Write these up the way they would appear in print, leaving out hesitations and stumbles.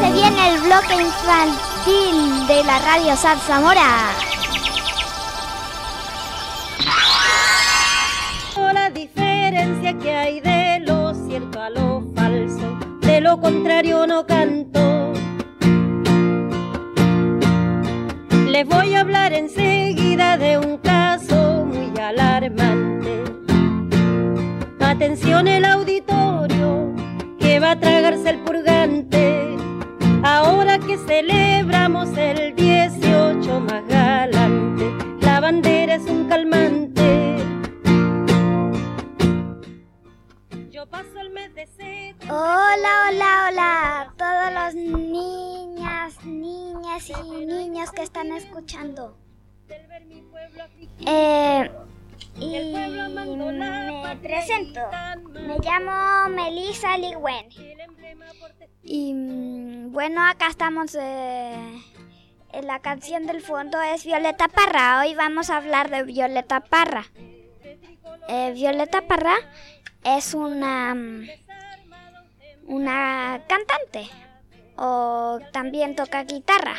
se viene el bloque infantil de la Radio Zamora. La diferencia que hay de lo cierto a lo falso, de lo contrario no canto. Les voy a hablar enseguida de un caso muy alarmante. Atención el auditorio que va a tragarse el purgante. Ahora que celebramos el 18 más galante, la bandera es un calmante. Yo paso el mes de septiembre. Hola, todos los niñas y niños que están escuchando. Y me presento. Me llamo Melissa Ligüen. Y bueno, acá estamos. La canción del fondo es Violeta Parra. Hoy vamos a hablar de Violeta Parra. Violeta Parra es una cantante, o también toca guitarra,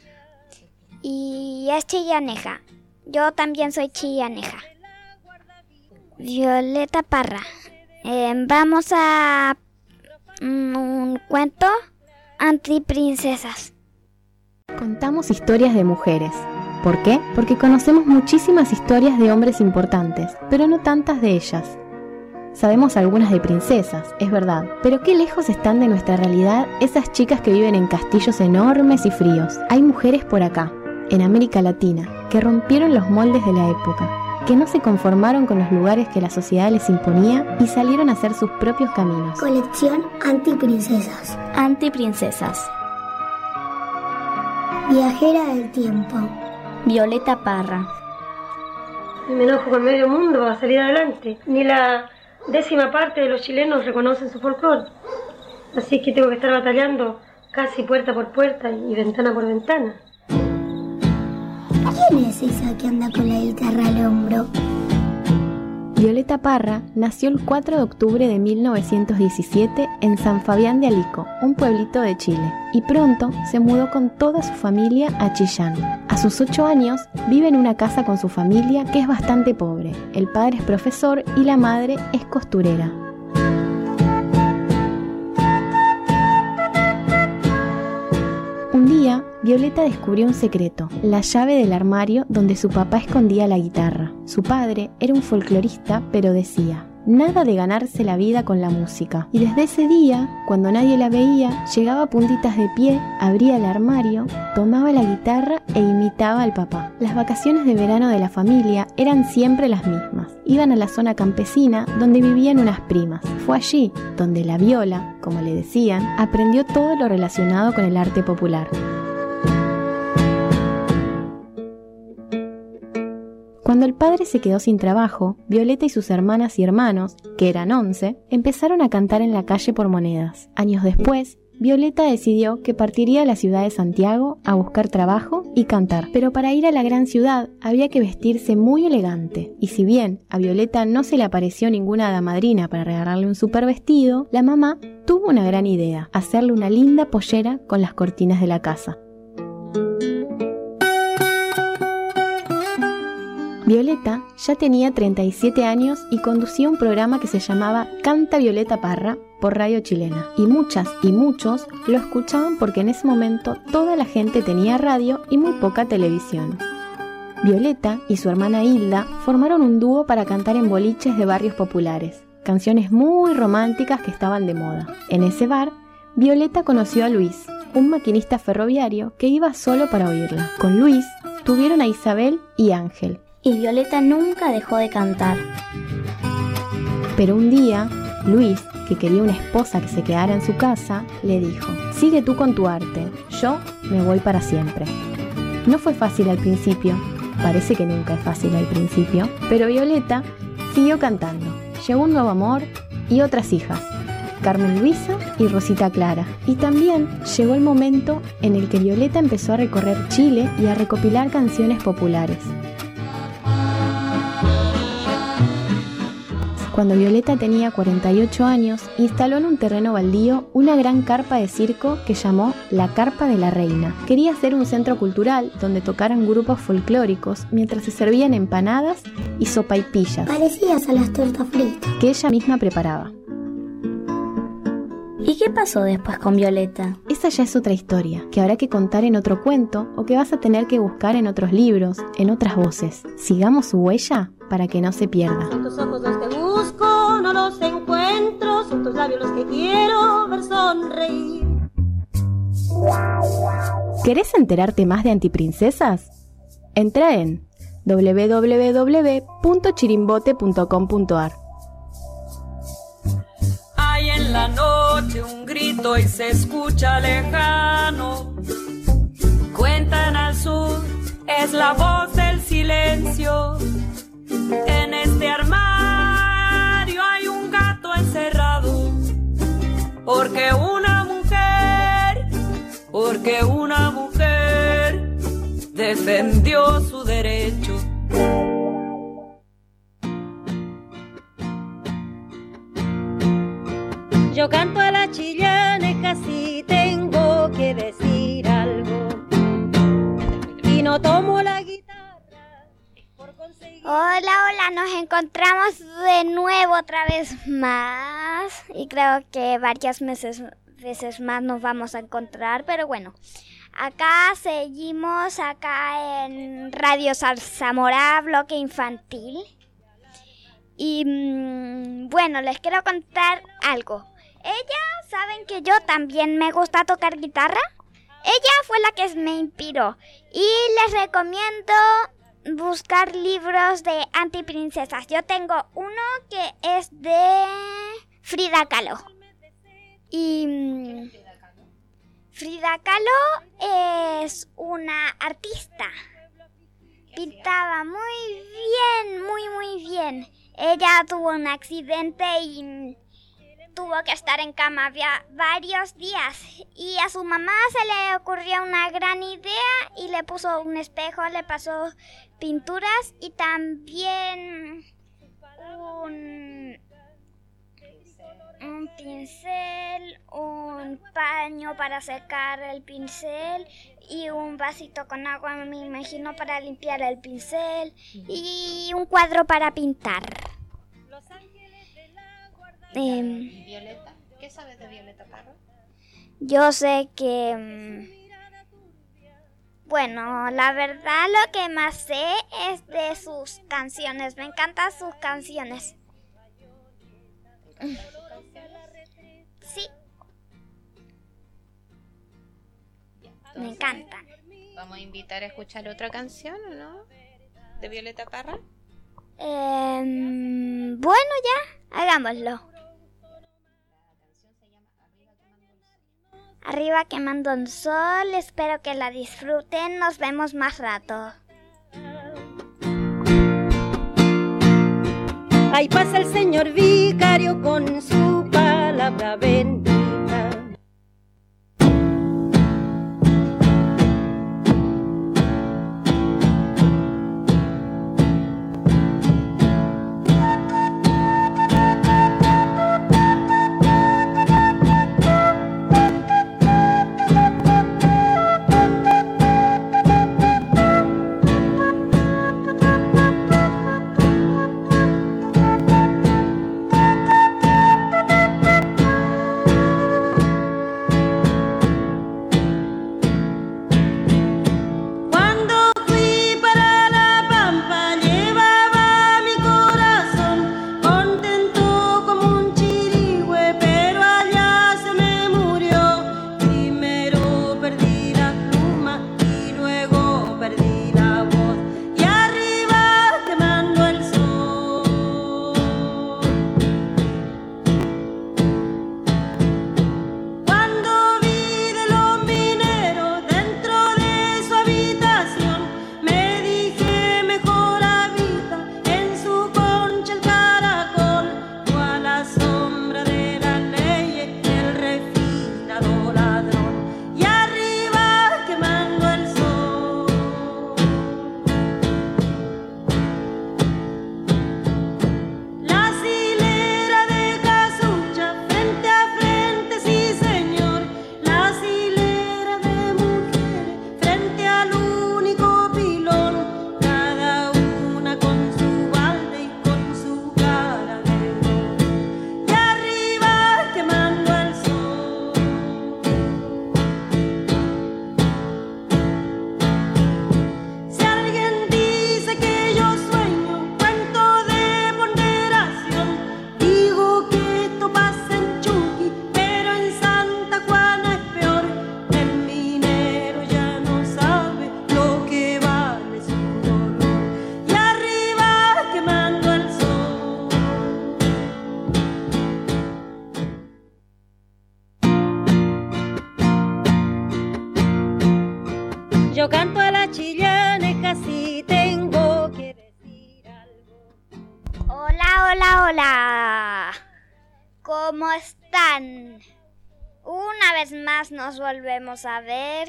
y es chillaneja. Yo también soy chillaneja. Violeta Parra. Vamos a un cuento antiprincesas. Contamos historias de mujeres. ¿Por qué? Porque conocemos muchísimas historias de hombres importantes, pero no tantas de ellas. Sabemos algunas de princesas, es verdad, pero qué lejos están de nuestra realidad esas chicas que viven en castillos enormes y fríos. Hay mujeres por acá, en América Latina, que rompieron los moldes de la época, que no se conformaron con los lugares que la sociedad les imponía y salieron a hacer sus propios caminos. Colección Antiprincesas. Antiprincesas. Viajera del tiempo. Violeta Parra. Y me enojo con medio mundo para salir adelante. Ni la 10ª parte de los chilenos reconocen su folclore. Así que tengo que estar batallando casi puerta por puerta y ventana por ventana. ¿Quién es esa que anda con la guitarra al hombro? Violeta Parra nació el 4 de octubre de 1917 en San Fabián de Alico, un pueblito de Chile, y pronto se mudó con toda su familia a Chillán. A sus 8 años vive en una casa con su familia que es bastante pobre. El padre es profesor y la madre es costurera. Un día, Violeta descubrió un secreto, la llave del armario donde su papá escondía la guitarra. Su padre era un folclorista, pero decía, nada de ganarse la vida con la música. Y desde ese día, cuando nadie la veía, llegaba a puntitas de pie, abría el armario, tomaba la guitarra e imitaba al papá. Las vacaciones de verano de la familia eran siempre las mismas. Iban a la zona campesina donde vivían unas primas. Fue allí donde la Viola, como le decían, aprendió todo lo relacionado con el arte popular. Cuando el padre se quedó sin trabajo, Violeta y sus hermanas y hermanos, que eran 11, empezaron a cantar en la calle por monedas. Años después, Violeta decidió que partiría a la ciudad de Santiago a buscar trabajo y cantar. Pero para ir a la gran ciudad había que vestirse muy elegante. Y si bien a Violeta no se le apareció ninguna hada madrina para regalarle un super vestido, la mamá tuvo una gran idea, hacerle una linda pollera con las cortinas de la casa. Violeta ya tenía 37 años y conducía un programa que se llamaba Canta Violeta Parra por Radio Chilena. Y muchas y muchos lo escuchaban porque en ese momento toda la gente tenía radio y muy poca televisión. Violeta y su hermana Hilda formaron un dúo para cantar en boliches de barrios populares, canciones muy románticas que estaban de moda. En ese bar, Violeta conoció a Luis, un maquinista ferroviario que iba solo para oírla. Con Luis tuvieron a Isabel y Ángel. Y Violeta nunca dejó de cantar. Pero un día, Luis, que quería una esposa que se quedara en su casa, le dijo, sigue tú con tu arte, yo me voy para siempre. No fue fácil al principio, parece que nunca es fácil al principio, pero Violeta siguió cantando. Llegó un nuevo amor y otras hijas, Carmen Luisa y Rosita Clara. Y también llegó el momento en el que Violeta empezó a recorrer Chile y a recopilar canciones populares. Cuando Violeta tenía 48 años, instaló en un terreno baldío una gran carpa de circo que llamó la Carpa de la Reina. Quería ser un centro cultural donde tocaran grupos folclóricos mientras se servían empanadas y sopaipillas, Parecidas a las tortas fritas. que ella misma preparaba. ¿Y qué pasó después con Violeta? Esa ya es otra historia, que habrá que contar en otro cuento o que vas a tener que buscar en otros libros, en otras voces. Sigamos su huella para que no se pierda. Son tus ojos los que busco, no los encuentro, son tus labios los que quiero ver sonreír. ¿Querés enterarte más de antiprincesas? Entra en www.chirimbote.com.ar. Hay en la noche un grito y se escucha lejano. Cuentan al sur, es la voz del silencio. En este armario hay un gato encerrado. Porque una mujer defendió su derecho. Yo canto a la chillaneja si tengo que decir algo. Y no tomo la guitarra por conseguir... Hola, nos encontramos de nuevo otra vez más. Y creo que varias veces más nos vamos a encontrar, pero bueno. Acá seguimos, acá en Radio Zarzamora, bloque infantil. Y bueno, les quiero contar algo. ¿Saben que yo también me gusta tocar guitarra? Ella fue la que me inspiró. Y les recomiendo buscar libros de antiprincesas. Yo tengo uno que es de Frida Kahlo. Y Frida Kahlo es una artista. Pintaba muy bien. Ella tuvo un accidente y tuvo que estar en cama varios días. Y a su mamá se le ocurrió una gran idea y le puso un espejo, le pasó pinturas y también un pincel, un paño para secar el pincel y un vasito con agua, me imagino, para limpiar el pincel y un cuadro para pintar. Violeta, ¿qué sabes de Violeta Parra? Yo sé que, bueno, la verdad lo que más sé es de sus canciones. Me encantan sus canciones. Sí. Me encantan. ¿Vamos a invitar a escuchar otra canción o no? ¿De Violeta Parra? Bueno, ya, hagámoslo. Arriba quemando un sol, espero que la disfruten, nos vemos más rato. Ahí pasa el señor vicario con su palabra bendita. Yo canto a las chillanejas y tengo que decir algo. Hola, hola, hola. ¿Cómo están? Una vez más nos volvemos a ver.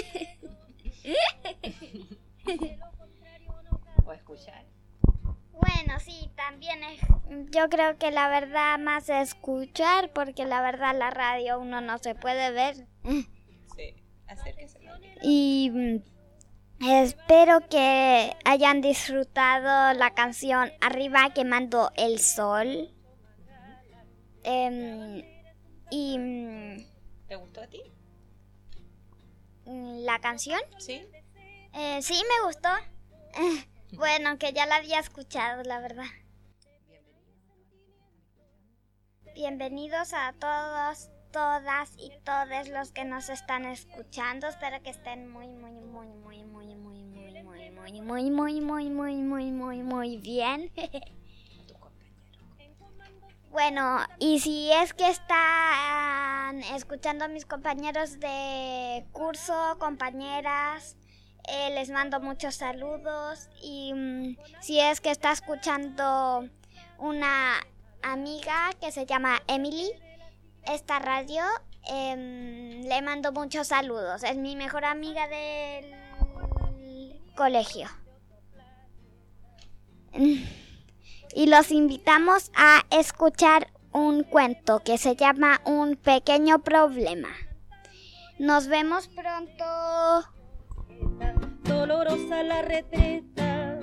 O escuchar. Bueno, sí, también yo creo que la verdad más escuchar, porque la verdad la radio uno no se puede ver. Sí, acérquese. Y espero que hayan disfrutado la canción Arriba quemando el sol. ¿Te gustó a ti? ¿La canción? Sí. Sí, me gustó. Bueno, que ya la había escuchado, la verdad. Bienvenidos a todos, todas y todos los que nos están escuchando. Espero que estén muy bien. Bueno, y si es que están escuchando a mis compañeros de curso, compañeras, les mando muchos saludos. Y si es que está escuchando una amiga que se llama Emily, esta radio, le mando muchos saludos. Es mi mejor amiga del colegio. Y los invitamos a escuchar un cuento que se llama Un pequeño problema. Nos vemos pronto. Dolorosa la retreta.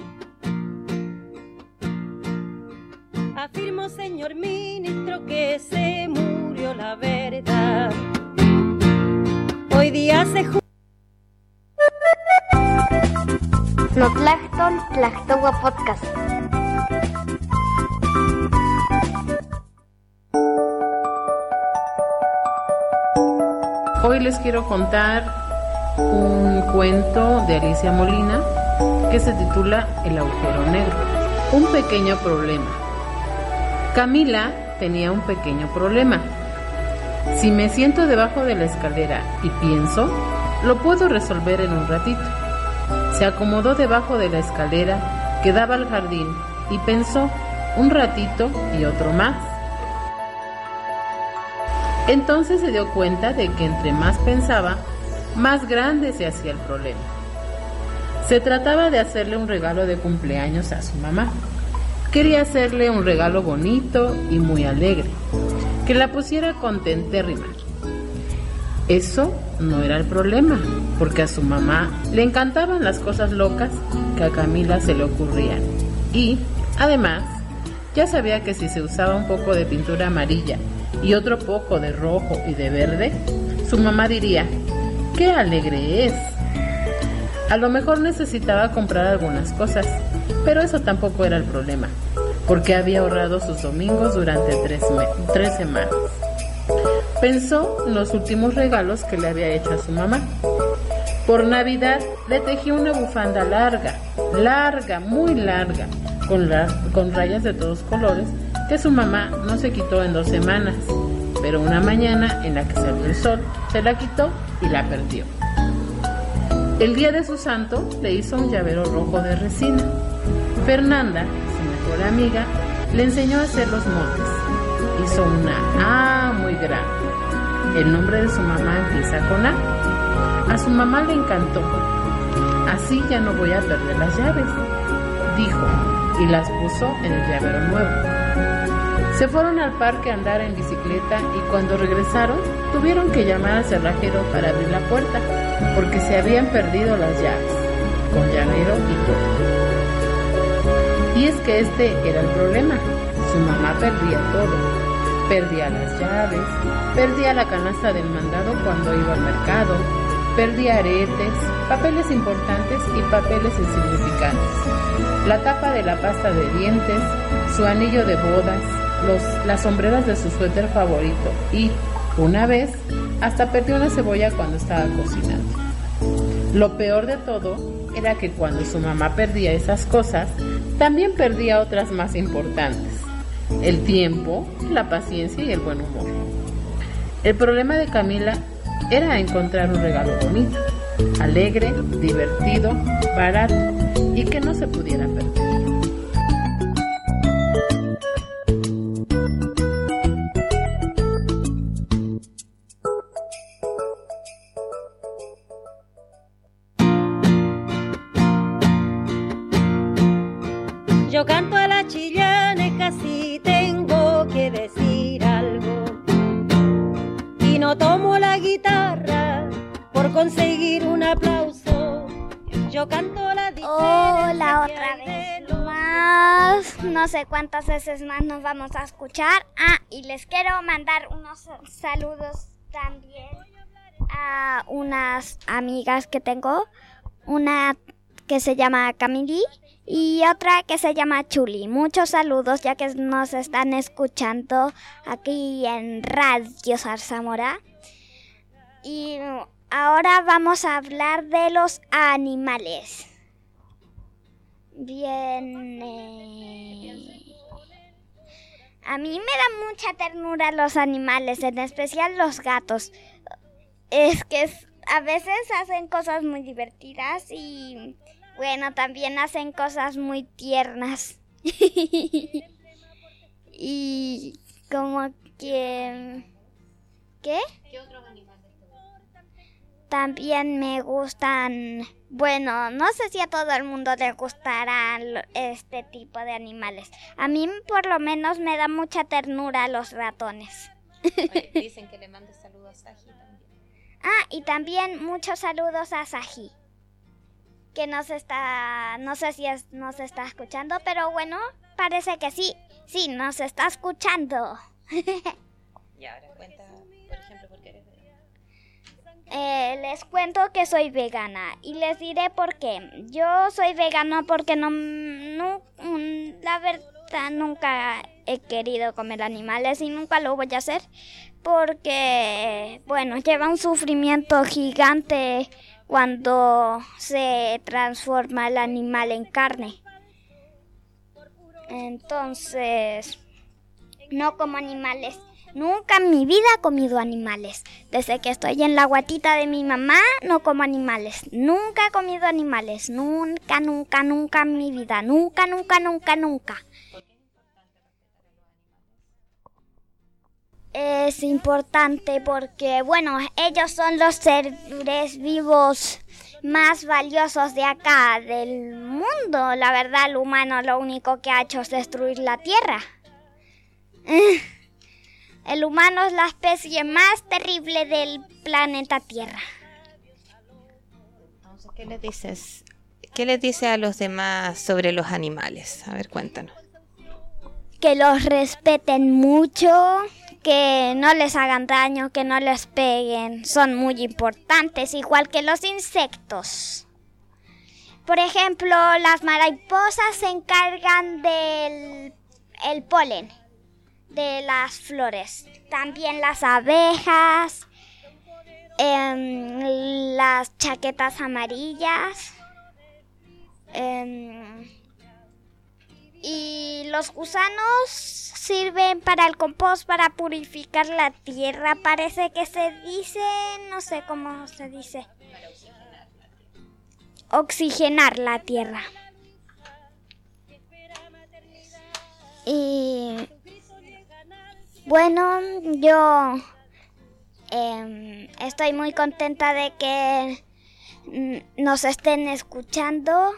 Afirmo, señor ministro, que se murió la verdad. Hoy día se Notlacton Tlactogua Podcast. Hoy les quiero contar un cuento de Alicia Molina que se titula El agujero negro. Un pequeño problema. Camila tenía un pequeño problema. Si me siento debajo de la escalera y pienso, lo puedo resolver en un ratito. Se acomodó debajo de la escalera que daba al jardín y pensó un ratito y otro más. Entonces se dio cuenta de que entre más pensaba, más grande se hacía el problema. Se trataba de hacerle un regalo de cumpleaños a su mamá. Quería hacerle un regalo bonito y muy alegre, que la pusiera contentérrima. Eso no era el problema, porque a su mamá le encantaban las cosas locas que a Camila se le ocurrían. Y, además, ya sabía que si se usaba un poco de pintura amarilla y otro poco de rojo y de verde, su mamá diría: ¡qué alegre es! A lo mejor necesitaba comprar algunas cosas, pero eso tampoco era el problema, porque había ahorrado sus domingos durante 3 semanas. Pensó en los últimos regalos que le había hecho a su mamá. Por Navidad le tejió una bufanda larga, muy larga, con rayas de todos colores, que su mamá no se quitó en 2 semanas, pero una mañana en la que salió el sol, se la quitó y la perdió. El día de su santo le hizo un llavero rojo de resina. Fernanda, su mejor amiga, le enseñó a hacer los motes. Hizo una A muy grande. El nombre de su mamá empieza con A. A su mamá le encantó. Así ya no voy a perder las llaves, dijo, y las puso en el llavero nuevo. Se fueron al parque a andar en bicicleta y cuando regresaron tuvieron que llamar al cerrajero para abrir la puerta porque se habían perdido las llaves, con llavero y todo. Y es que este era el problema. Su mamá perdía todo. Perdía las llaves, perdía la canasta del mandado cuando iba al mercado, perdía aretes, papeles importantes y papeles insignificantes, la tapa de la pasta de dientes, su anillo de bodas, las sombreras de su suéter favorito y, una vez, hasta perdió una cebolla cuando estaba cocinando. Lo peor de todo era que cuando su mamá perdía esas cosas, también perdía otras más importantes: el tiempo, la paciencia y el buen humor. El problema de Camila era encontrar un regalo bonito. alegre, divertido, barato y que no se pudiera perder. Yo canto a la chillaneja si tengo que decir algo, y no tomo la guitarra por conseguir un aplauso. Yo canto la Hola otra vez más. No sé cuántas veces más nos vamos a escuchar. Y les quiero mandar unos saludos también a unas amigas que tengo. Una que se llama Camili y otra que se llama Chuli. Muchos saludos ya que nos están escuchando aquí en Radio Zarzamora. Y ahora vamos a hablar de los animales. Bien. A mí me da mucha ternura los animales, en especial los gatos. Es que a veces hacen cosas muy divertidas y bueno, también hacen cosas muy tiernas. Y como que... ¿Qué? ¿Qué otros animales te gustan? También me gustan... Bueno, no sé si a todo el mundo le gustarán este tipo de animales. A mí por lo menos me da mucha ternura los ratones. Oye, dicen que le mandes saludos a Saji también. Y también muchos saludos a Saji, que no sé si nos está escuchando, pero bueno, parece que sí, nos está escuchando. Y ahora cuenta, por ejemplo, por qué eres vegana. Les cuento que soy vegana y les diré por qué. Yo soy vegana porque la verdad nunca he querido comer animales y nunca lo voy a hacer porque, bueno, lleva un sufrimiento gigante cuando se transforma el animal en carne. Entonces, no como animales. Nunca en mi vida he comido animales. Desde que estoy en la guatita de mi mamá, no como animales. Nunca he comido animales. Nunca en mi vida. Nunca. Es importante porque, bueno, ellos son los seres vivos más valiosos de acá, del mundo. La verdad, el humano lo único que ha hecho es destruir la tierra. El humano es la especie más terrible del planeta Tierra. Entonces, ¿qué les dices a los demás sobre los animales? A ver, cuéntanos. Que los respeten mucho, que no les hagan daño, que no les peguen. Son muy importantes, igual que los insectos. Por ejemplo, las mariposas se encargan del polen de las flores. También las abejas, las chaquetas amarillas, y los gusanos sirven para el compost, para purificar la tierra. Parece que se dice, no sé cómo se dice. Oxigenar la tierra. Y bueno, yo estoy muy contenta de que nos estén escuchando.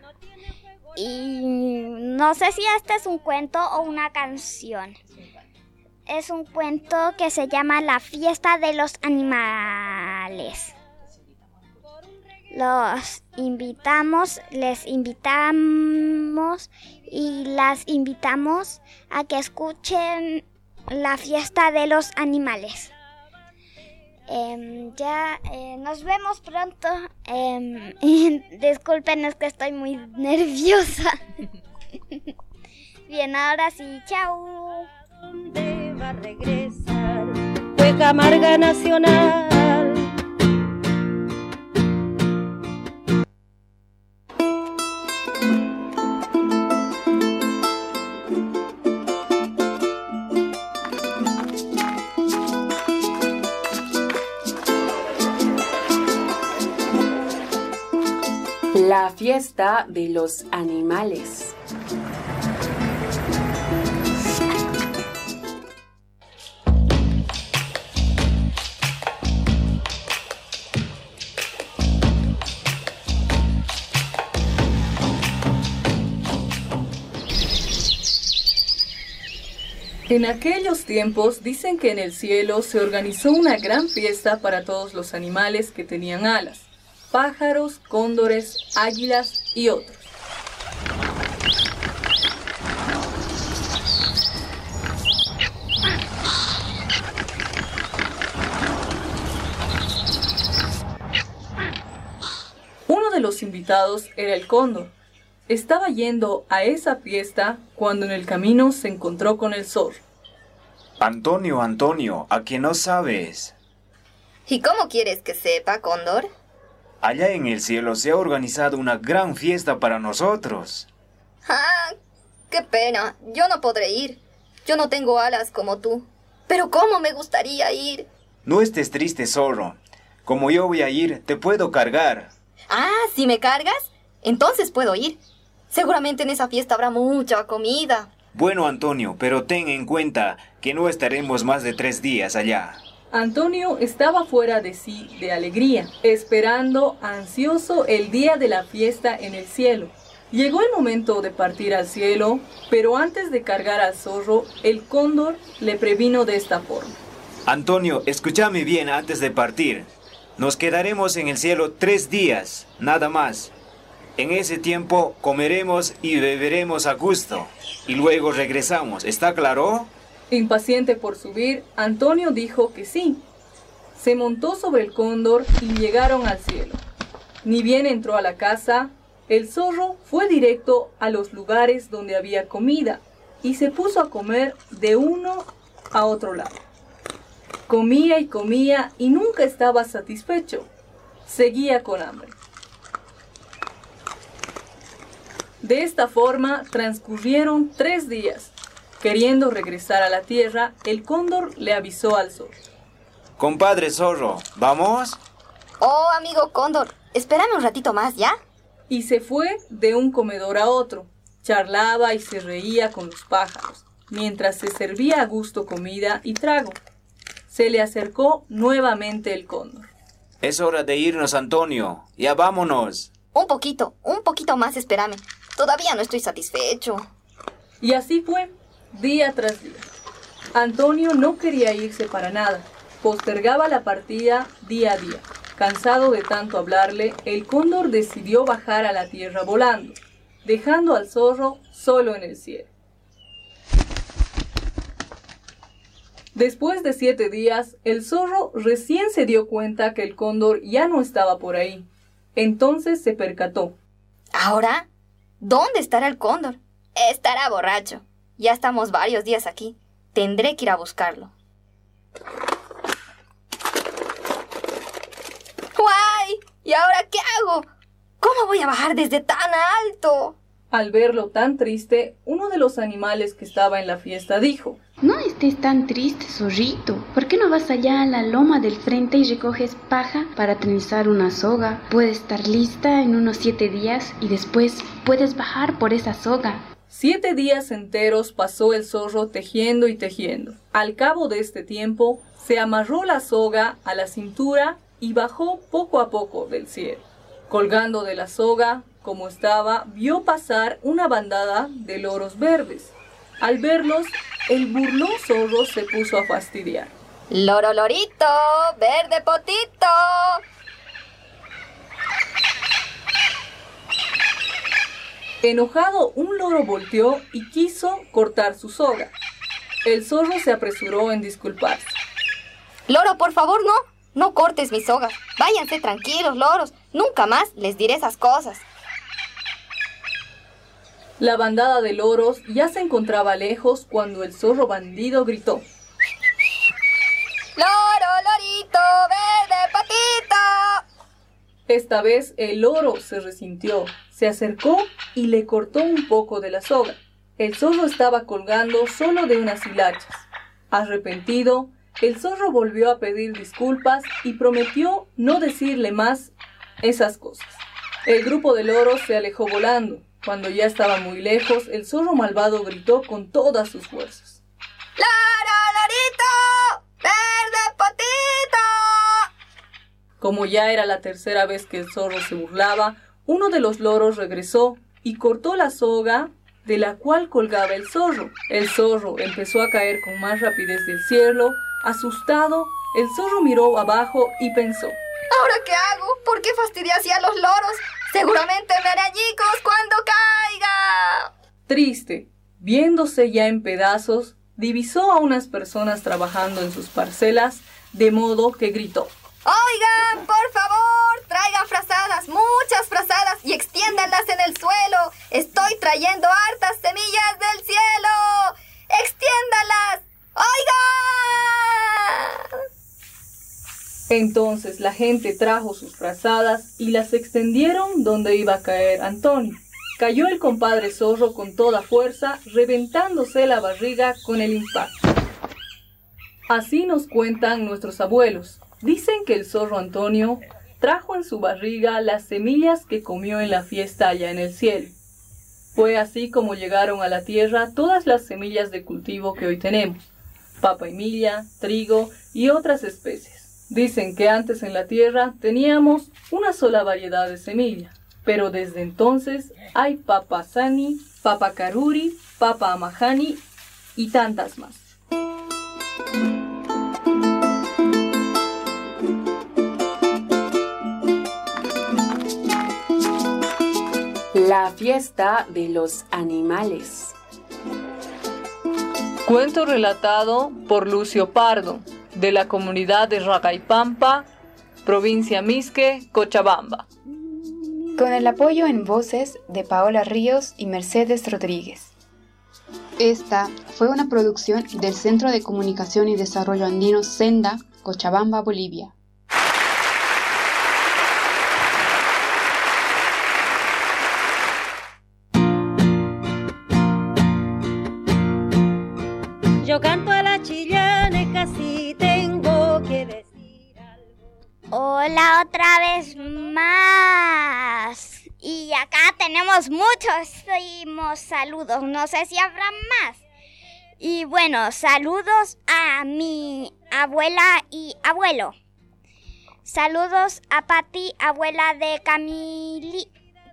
Y no sé si este es un cuento o una canción. Es un cuento que se llama La fiesta de los animales. Les invitamos y las invitamos a que escuchen La fiesta de los animales. Nos vemos pronto. Disculpen, es que estoy muy nerviosa. Bien, ahora sí, chao. ¿Dónde va a regresar? Fue Camarga Nacional. La fiesta de los animales. En aquellos tiempos dicen que en el cielo se organizó una gran fiesta para todos los animales que tenían alas, pájaros, cóndores, águilas y otros. Uno de los invitados era el cóndor. Estaba yendo a esa fiesta cuando en el camino se encontró con el zorro. Antonio, ¿a qué no sabes? ¿Y cómo quieres que sepa, cóndor? Allá en el cielo se ha organizado una gran fiesta para nosotros. ¡Ah! ¡Qué pena! Yo no podré ir. Yo no tengo alas como tú. Pero ¿cómo me gustaría ir? No estés triste, zorro. Como yo voy a ir, te puedo cargar. Ah, ¿si me cargas? Entonces puedo ir. Seguramente en esa fiesta habrá mucha comida. Bueno, Antonio, pero ten en cuenta que no estaremos más de 3 días allá. Antonio estaba fuera de sí de alegría, esperando ansioso el día de la fiesta en el cielo. Llegó el momento de partir al cielo, pero antes de cargar al zorro, el cóndor le previno de esta forma. Antonio, escúchame bien antes de partir. Nos quedaremos en el cielo 3 días, nada más. En ese tiempo comeremos y beberemos a gusto, y luego regresamos, ¿está claro? Impaciente por subir, Antonio dijo que sí. Se montó sobre el cóndor y llegaron al cielo. Ni bien entró a la casa, el zorro fue directo a los lugares donde había comida y se puso a comer de uno a otro lado. Comía y nunca estaba satisfecho. Seguía con hambre. De esta forma transcurrieron 3 días. Queriendo regresar a la tierra, el cóndor le avisó al zorro. Compadre zorro, ¿vamos? Oh, amigo cóndor, espérame un ratito más, ¿ya? Y se fue de un comedor a otro. Charlaba y se reía con los pájaros, mientras se servía a gusto comida y trago. Se le acercó nuevamente el cóndor. Es hora de irnos, Antonio. Ya vámonos. Un poquito más, espérame. Todavía no estoy satisfecho. Y así fue, día tras día. Antonio no quería irse para nada. Postergaba la partida día a día. Cansado de tanto hablarle, el cóndor decidió bajar a la tierra volando, dejando al zorro solo en el cielo. Después de 7 días, el zorro recién se dio cuenta que el cóndor ya no estaba por ahí. Entonces se percató. ¿Ahora? ¿Dónde estará el cóndor? Estará borracho. Ya estamos varios días aquí. Tendré que ir a buscarlo. ¡Guay! ¿Y ahora qué hago? ¿Cómo voy a bajar desde tan alto? Al verlo tan triste, uno de los animales que estaba en la fiesta dijo: No estés tan triste, zorrito. ¿Por qué no vas allá a la loma del frente y recoges paja para trenzar una soga? Puede estar lista en unos 7 días y después puedes bajar por esa soga. 7 días enteros pasó el zorro tejiendo y tejiendo. Al cabo de este tiempo, se amarró la soga a la cintura y bajó poco a poco del cielo. Colgando de la soga, como estaba, vio pasar una bandada de loros verdes. Al verlos, el burlón zorro se puso a fastidiar. ¡Loro, lorito! ¡Verde potito! Enojado, un loro volteó y quiso cortar su soga. El zorro se apresuró en disculparse. Loro, por favor, no. No cortes mi soga. Váyanse tranquilos, loros. Nunca más les diré esas cosas. La bandada de loros ya se encontraba lejos cuando el zorro bandido gritó: ¡Loro, lorito, verde patito! Esta vez el loro se resintió, se acercó y le cortó un poco de la soga. El zorro estaba colgando solo de unas hilachas. Arrepentido, el zorro volvió a pedir disculpas y prometió no decirle más esas cosas. El grupo de loros se alejó volando. Cuando ya estaba muy lejos, el zorro malvado gritó con todas sus fuerzas. ¡Loro, lorito! ¡Verde potito! Como ya era la tercera vez que el zorro se burlaba, uno de los loros regresó y cortó la soga de la cual colgaba el zorro. El zorro empezó a caer con más rapidez del cielo. Asustado, el zorro miró abajo y pensó: ¿ahora qué hago? ¿Por qué fastidié así a los loros? Seguramente me haré añicos cuando caiga. Triste, viéndose ya en pedazos, divisó a unas personas trabajando en sus parcelas, de modo que gritó: oigan, por favor, traigan frazadas, muchas frazadas, y extiéndanlas en el suelo. Estoy trayendo hartas semillas del cielo. ¡Extiéndanlas! ¡Oigan! Entonces la gente trajo sus frazadas y las extendieron donde iba a caer Antonio. Cayó el compadre zorro con toda fuerza, reventándose la barriga con el impacto. Así nos cuentan nuestros abuelos. Dicen que el zorro Antonio trajo en su barriga las semillas que comió en la fiesta allá en el cielo. Fue así como llegaron a la tierra todas las semillas de cultivo que hoy tenemos: papa y milla, trigo y otras especies. Dicen que antes en la tierra teníamos una sola variedad de semilla, pero desde entonces hay papa sani, papa caruri, papa amahani y tantas más. La fiesta de los animales. Cuento relatado por Lucio Pardo, de la comunidad de Ragaipampa, provincia Misque, Cochabamba. Con el apoyo en voces de Paola Ríos y Mercedes Rodríguez. Esta fue una producción del Centro de Comunicación y Desarrollo Andino Senda, Cochabamba, Bolivia. Yo canto a la chillaneja si tengo que decir algo. Hola otra vez más. Y acá tenemos muchos saludos. No sé si habrá más. Y bueno, saludos a mi abuela y abuelo. Saludos a Pati, abuela de Camili.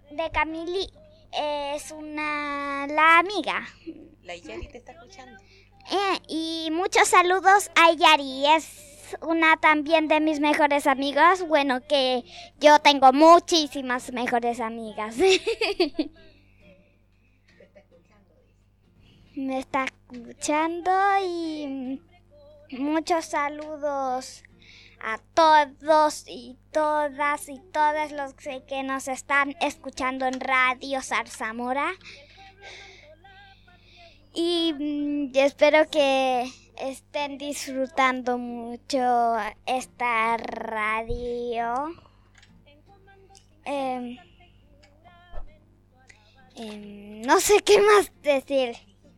Es la amiga. La Yari te está escuchando. Y muchos saludos a Yari, es una también de mis mejores amigas. Bueno, que yo tengo muchísimas mejores amigas. Me está escuchando y muchos saludos a todos y todas los que nos están escuchando en Radio Zarzamora. Y espero que estén disfrutando mucho esta radio. No sé qué más decir.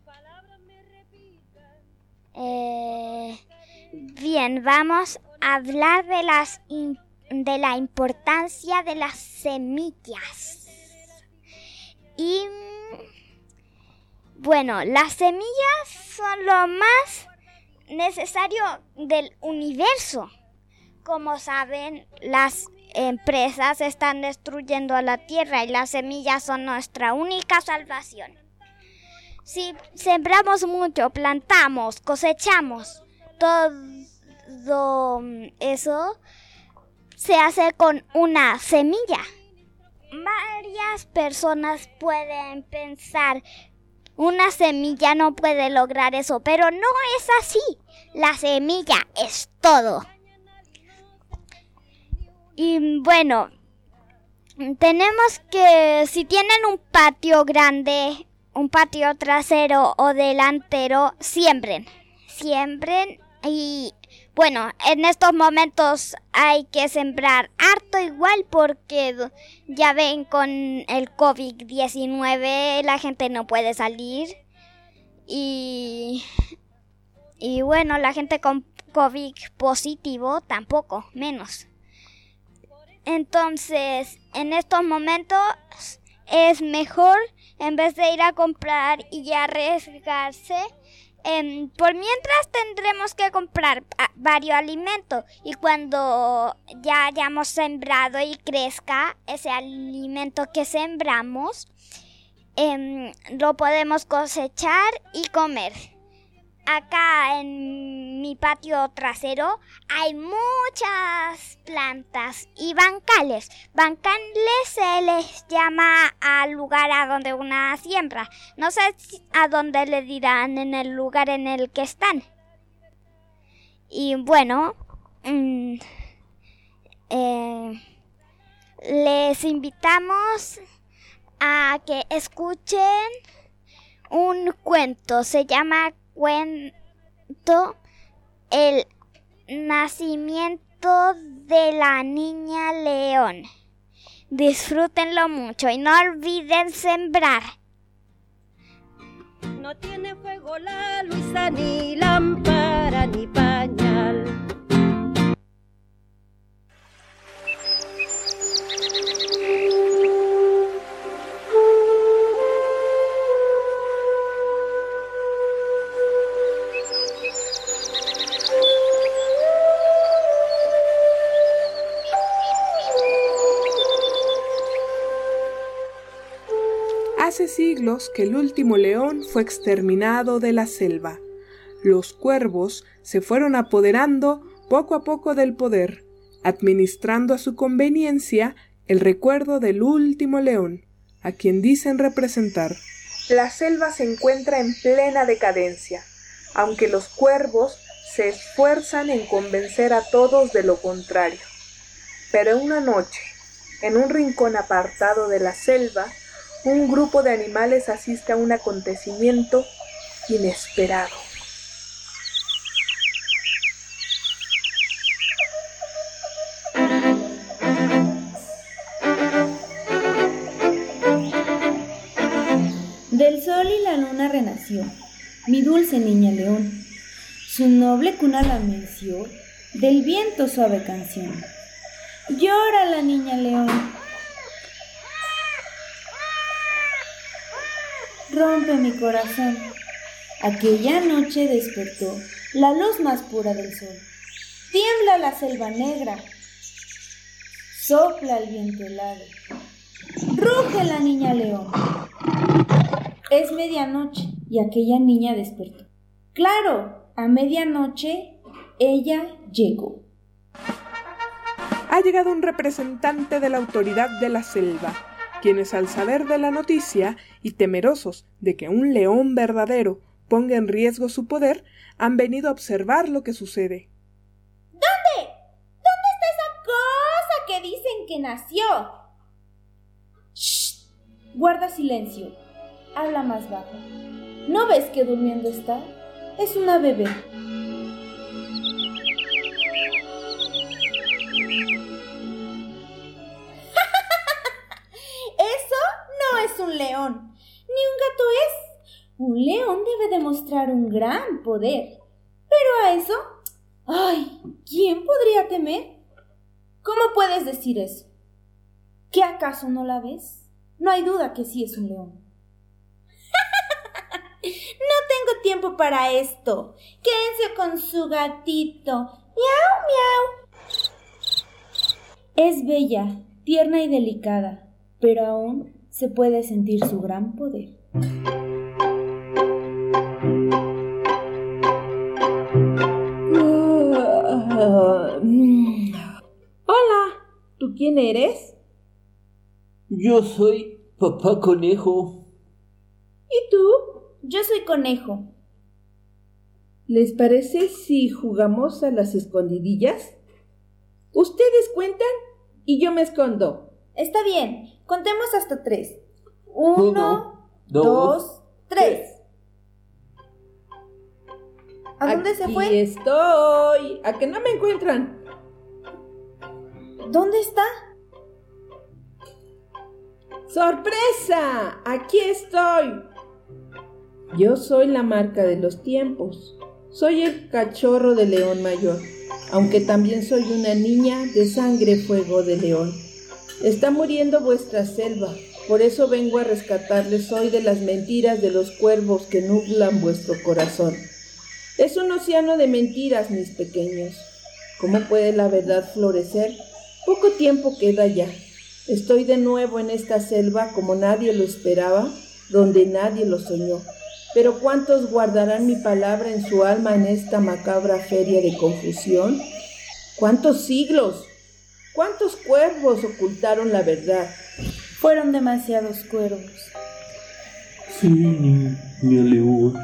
Bien, vamos a hablar de la importancia de las semillas. Y bueno, las semillas son lo más necesario del universo. Como saben, las empresas están destruyendo a la tierra y las semillas son nuestra única salvación. Si sembramos mucho, plantamos, cosechamos, todo eso se hace con una semilla. Varias personas pueden pensar: una semilla no puede lograr eso, pero no es así. La semilla es todo. Y bueno, tenemos que, si tienen un patio grande, un patio trasero o delantero, siembren. Y bueno, en estos momentos hay que sembrar harto igual porque ya ven, con el COVID-19 la gente no puede salir y bueno, la gente con COVID positivo tampoco, menos. Entonces, en estos momentos es mejor, en vez de ir a comprar y arriesgarse, por mientras tendremos que comprar varios alimentos, y cuando ya hayamos sembrado y crezca ese alimento que sembramos, lo podemos cosechar y comer. Acá en mi patio trasero hay muchas plantas y bancales. Bancales se les llama al lugar a donde una siembra. No sé a dónde le dirán en el lugar en el que están. Y bueno, les invitamos a que escuchen un cuento. Se llama Cuento El nacimiento de la niña león. Disfrútenlo mucho y no olviden sembrar. No tiene fuego la Luisa, ni lámpara, ni pañal. Hace siglos que el último león fue exterminado de la selva. Los cuervos se fueron apoderando poco a poco del poder, administrando a su conveniencia el recuerdo del último león, a quien dicen representar. La selva se encuentra en plena decadencia, aunque los cuervos se esfuerzan en convencer a todos de lo contrario. Pero una noche, en un rincón apartado de la selva, un grupo de animales asiste a un acontecimiento inesperado. Del sol y la luna renació mi dulce niña león. Su noble cuna la meció del viento suave canción. Llora la niña león. Rompe mi corazón. Aquella noche despertó la luz más pura del sol. Tiembla la selva negra. Sopla el viento helado. Ruge la niña león. Es medianoche y aquella niña despertó. Claro, a medianoche ella llegó. Ha llegado un representante de la autoridad de la selva, quienes al saber de la noticia y temerosos de que un león verdadero ponga en riesgo su poder, han venido a observar lo que sucede. ¿Dónde? ¿Dónde está esa cosa que dicen que nació? ¡Shh! Guarda silencio. Habla más bajo. ¿No ves que durmiendo está? Es una bebé. Es un león, ni un gato es. Un león debe demostrar un gran poder. Pero a eso, ¡ay! ¿Quién podría temer? ¿Cómo puedes decir eso? ¿Qué acaso no la ves? No hay duda que sí es un león. No tengo tiempo para esto. Quédense con su gatito. Miau, miau. Es bella, tierna y delicada, pero aún se puede sentir su gran poder. Hola, ¿tú quién eres? Yo soy Papá Conejo. ¿Y tú? Yo soy Conejo. ¿Les parece si jugamos a las escondidillas? Ustedes cuentan y yo me escondo. Está bien. Contemos hasta 3. 1, 2, 3. ¿A dónde se fue? Aquí estoy. ¿A que no me encuentran? ¿Dónde está? ¡Sorpresa! Aquí estoy. Yo soy la marca de los tiempos. Soy el cachorro de león mayor, aunque también soy una niña de sangre fuego de león. Está muriendo vuestra selva, por eso vengo a rescatarles hoy de las mentiras de los cuervos que nublan vuestro corazón. Es un océano de mentiras, mis pequeños. ¿Cómo puede la verdad florecer? Poco tiempo queda ya. Estoy de nuevo en esta selva como nadie lo esperaba, donde nadie lo soñó. Pero ¿cuántos guardarán mi palabra en su alma en esta macabra feria de confusión? ¿Cuántos siglos? ¿Cuántos cuervos ocultaron la verdad? Fueron demasiados cuervos. Sí, niña león.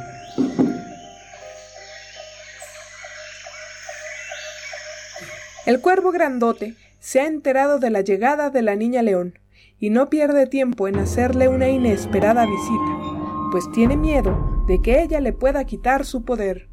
El cuervo grandote se ha enterado de la llegada de la niña león y no pierde tiempo en hacerle una inesperada visita, pues tiene miedo de que ella le pueda quitar su poder.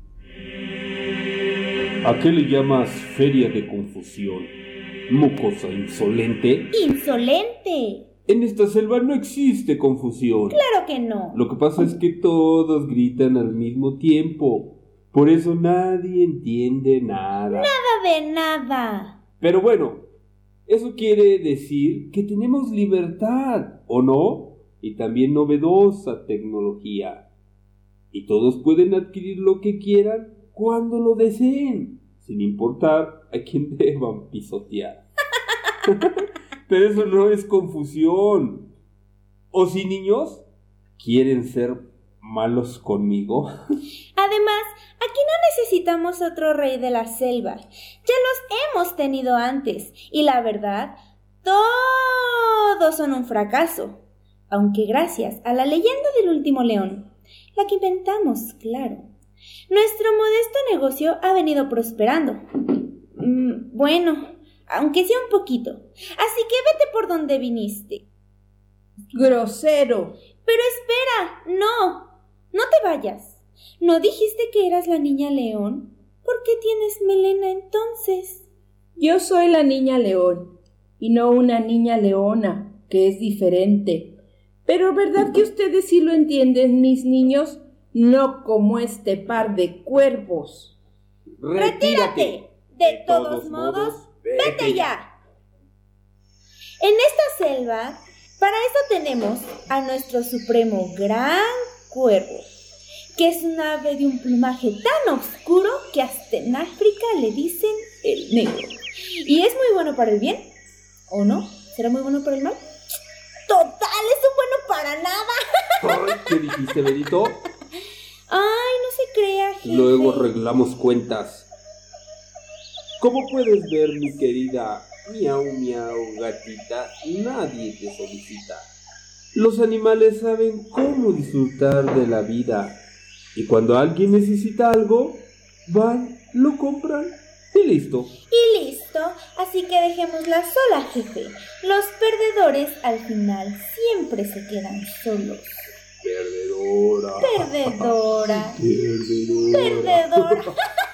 ¿A qué le llamas feria de confusión? ¿Mocosa insolente? ¡Insolente! En esta selva no existe confusión. ¡Claro que no! Lo que pasa es que todos gritan al mismo tiempo. Por eso nadie entiende nada. ¡Nada de nada! Pero bueno, eso quiere decir que tenemos libertad, ¿o no? Y también novedosa tecnología. Y todos pueden adquirir lo que quieran cuando lo deseen, sin importar a quién deban pisotear. Pero eso no es confusión. ¿O si, niños, quieren ser malos conmigo? Además, aquí no necesitamos otro rey de la selva. Ya los hemos tenido antes. Y la verdad, todos son un fracaso. Aunque gracias a la leyenda del último león, la que inventamos, claro, nuestro modesto negocio ha venido prosperando. Bueno, aunque sea un poquito. Así que vete por donde viniste. ¡Grosero! Pero espera, no te vayas. ¿No dijiste que eras la niña león? ¿Por qué tienes melena entonces? Yo soy la niña león, y no una niña leona, que es diferente. Pero ¿verdad que ustedes sí lo entienden, mis niños? No como este par de cuervos. ¡Retírate! De todos modos, vete ya. En esta selva, para eso tenemos a nuestro supremo gran cuervo, que es un ave de un plumaje tan oscuro que hasta en África le dicen el negro. Y es muy bueno para el bien, ¿o no? ¿Será muy bueno para el mal? ¡Total! ¡Es un bueno para nada! Ay, ¿qué dijiste, Benito? Ay, no se crea, jefe. Luego arreglamos cuentas. Como puedes ver, mi querida miau miau gatita, nadie te solicita. Los animales saben cómo disfrutar de la vida. Y cuando alguien necesita algo, van, lo compran y listo. Y listo, así que dejémosla sola, jefe. Los perdedores al final siempre se quedan solos. Perdedora. Perdedora. Perdedora. Perdedora.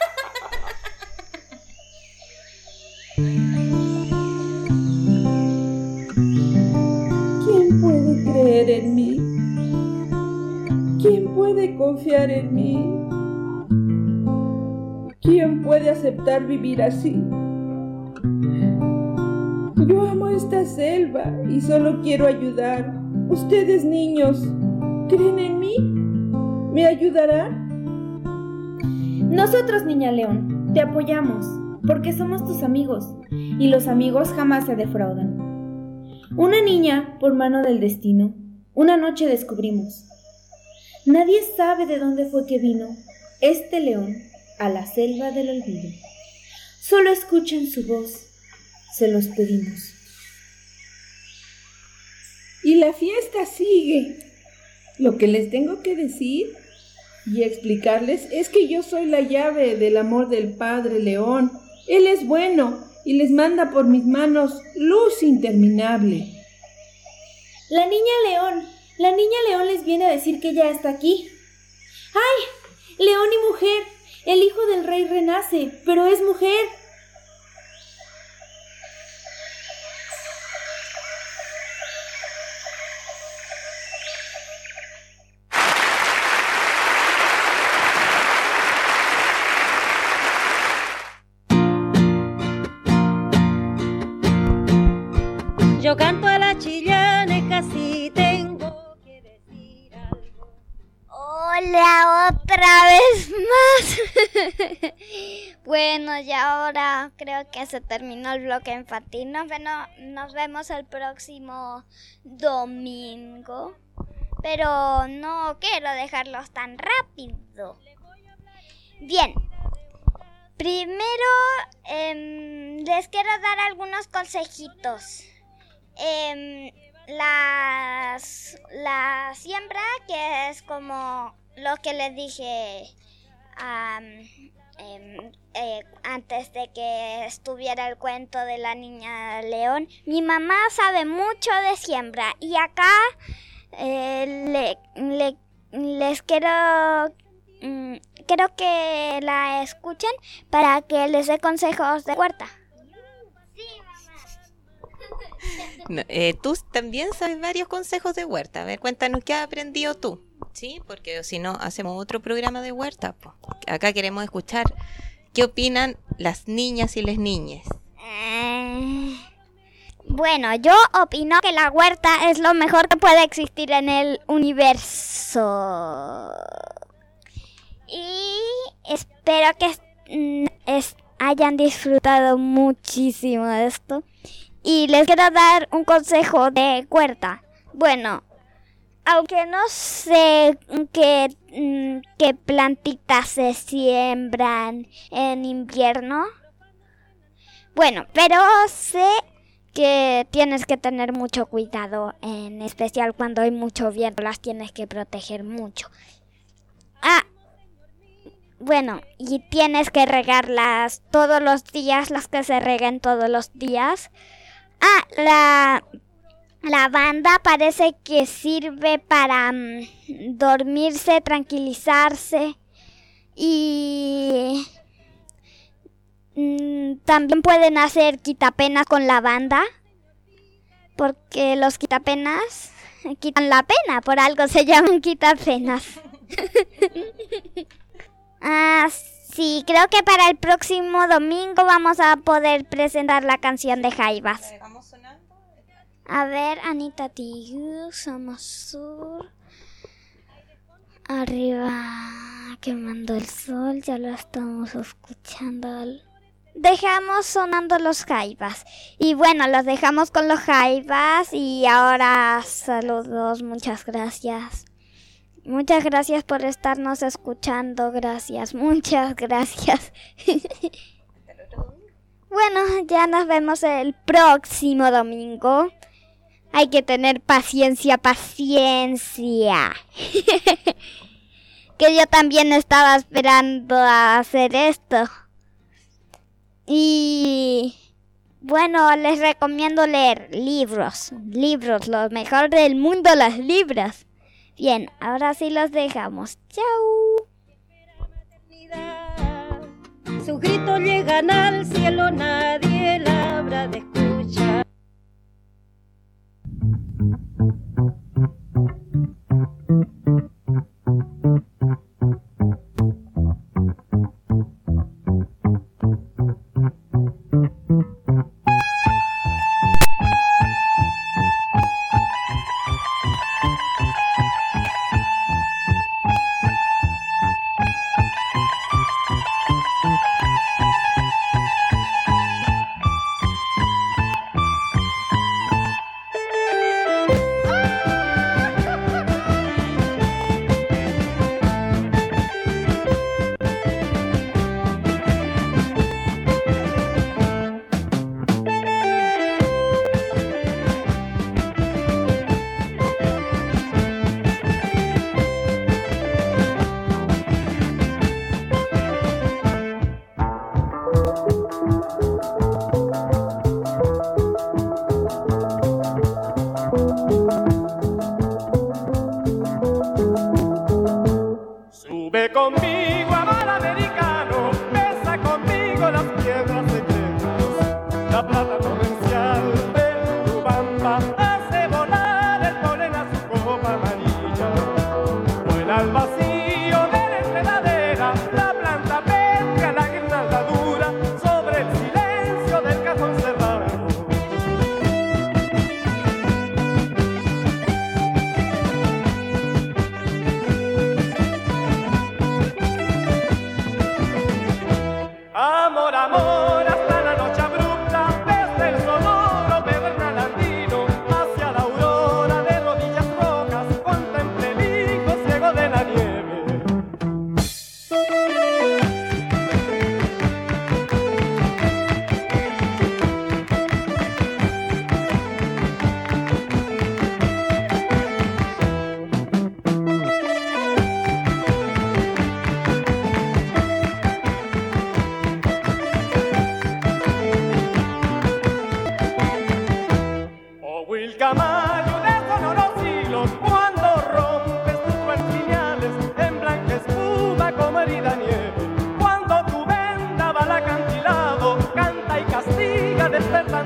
¿Quién puede creer en mí? ¿Quién puede confiar en mí? ¿Quién puede aceptar vivir así? Yo amo esta selva y solo quiero ayudar. Ustedes, niños, ¿creen en mí? ¿Me ayudarán? Nosotros, niña león, te apoyamos, porque somos tus amigos, y los amigos jamás se defraudan. Una niña, por mano del destino, una noche descubrimos. Nadie sabe de dónde fue que vino este león a la selva del olvido. Solo escuchen su voz, se los pedimos. Y la fiesta sigue. Lo que les tengo que decir y explicarles es que yo soy la llave del amor del Padre León. Él es bueno y les manda por mis manos luz interminable. La niña León les viene a decir que ya está aquí. ¡Ay! León y mujer, el hijo del rey renace, pero es mujer. Yo canto a las chillanejas y tengo que decir algo. Hola, otra vez más. Bueno, y ahora creo que se terminó el bloque infantil. Nos vemos el próximo domingo. Pero no quiero dejarlos tan rápido. Bien. Primero les quiero dar algunos consejitos. La siembra, que es como lo que les dije antes de que estuviera el cuento de la niña león. Mi mamá sabe mucho de siembra y acá les quiero que la escuchen para que les dé consejos de huerta. No, tú también sabes varios consejos de huerta. A ver, cuéntanos qué has aprendido tú. Sí, porque si no, hacemos otro programa de huerta. Po. Acá queremos escuchar qué opinan las niñas y las niñas. Bueno, yo opino que la huerta es lo mejor que puede existir en el universo. Y espero que hayan disfrutado muchísimo de esto. Y les quiero dar un consejo de huerta. Bueno, aunque no sé qué plantitas se siembran en invierno. Bueno, pero sé que tienes que tener mucho cuidado, en especial cuando hay mucho viento, las tienes que proteger mucho. Bueno, y tienes que regarlas todos los días, las que se reguen todos los días. La lavanda parece que sirve para dormirse, tranquilizarse y también pueden hacer quitapenas con lavanda, porque los quitapenas quitan la pena, por algo se llaman quitapenas. Sí, creo que para el próximo domingo vamos a poder presentar la canción de Jaivas. A ver, Anita Tijoux, Somos Sur. Arriba, quemando el sol, ya lo estamos escuchando. Dejamos sonando los Jaivas. Y bueno, los dejamos con los Jaivas. Y ahora saludos, muchas gracias. Muchas gracias por estarnos escuchando, gracias, muchas gracias. Bueno, ya nos vemos el próximo domingo. Hay que tener paciencia. Que yo también estaba esperando a hacer esto. Y bueno, les recomiendo leer libros, lo mejor del mundo, los libros. Bien, ahora sí los dejamos. ¡Chao! Sus gritos llegan al cielo, nadie la habrá de escuchar.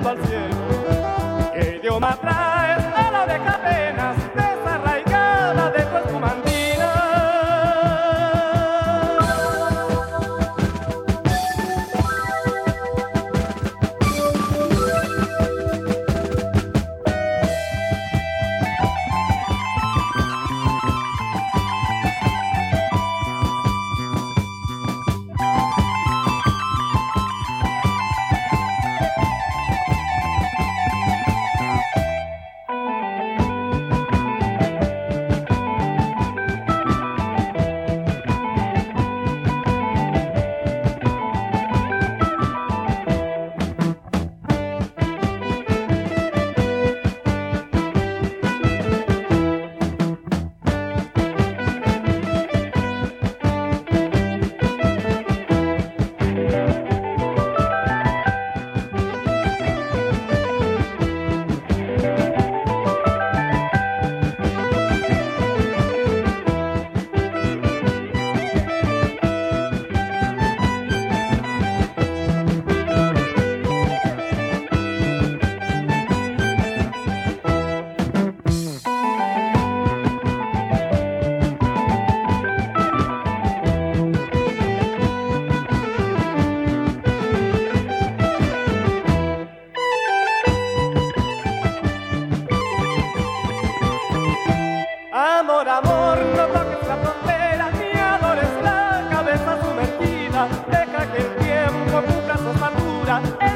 mirando al cielo. ¿Qué idioma traes a la oreja apenas desarraigada de tu espumandina? Amor, amor, no toques la frontera, ni adores la cabeza sumergida. Deja que el tiempo cumpla su estatura.